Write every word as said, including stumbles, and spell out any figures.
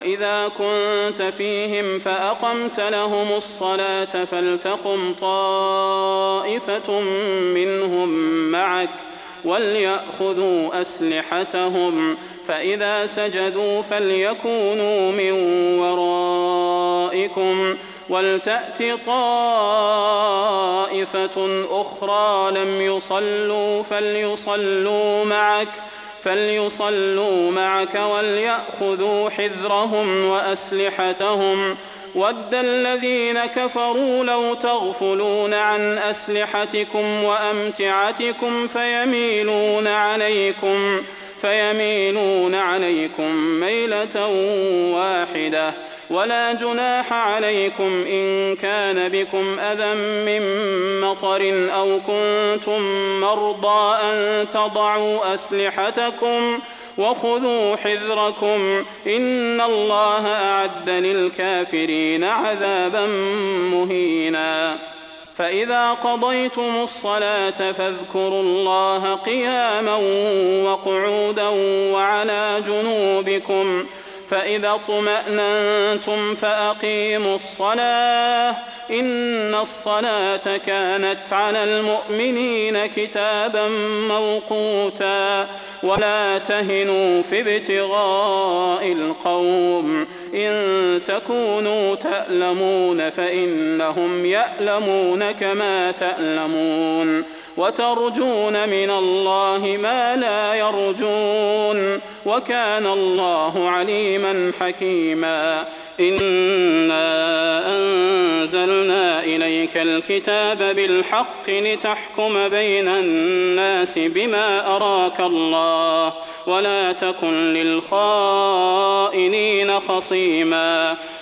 وإذا كنت فيهم فأقمت لهم الصلاة فلتقم طائفة منهم معك وليأخذوا أسلحتهم، فإذا سجدوا فليكونوا من ورائكم ولتأت طائفة أخرى لم يصلوا فليصلوا معك فليصلوا معك وليأخذوا حذرهم وأسلحتهم. ود الذين كفروا لو تغفلون عن أسلحتكم وأمتعتكم فيميلون عليكم فيميلون عليكم ميلة واحدة. ولا جناح عليكم إن كان بكم أذى من مطر أو كنتم مرضى أن تضعوا أسلحتكم وخذوا حذركم إن الله أعد للكافرين عذابا مهينا. فإذا قضيتم الصلاة فاذكروا الله قياما وقعودا وعلى جنوبكم، فإذا اطمأننتم فأقيموا الصلاة إن الصلاة كانت على المؤمنين كتابا موقوتا. ولا تهنوا في ابتغاء القوم إن تكونوا تألمون فإنهم يألمون كما تألمون وترجون من الله ما لا يرجون وكان الله عليما حكيما. إنا أنزلنا إليك الكتاب بالحق لتحكم بين الناس بما أراك الله ولا تكن للخائنين خصيما.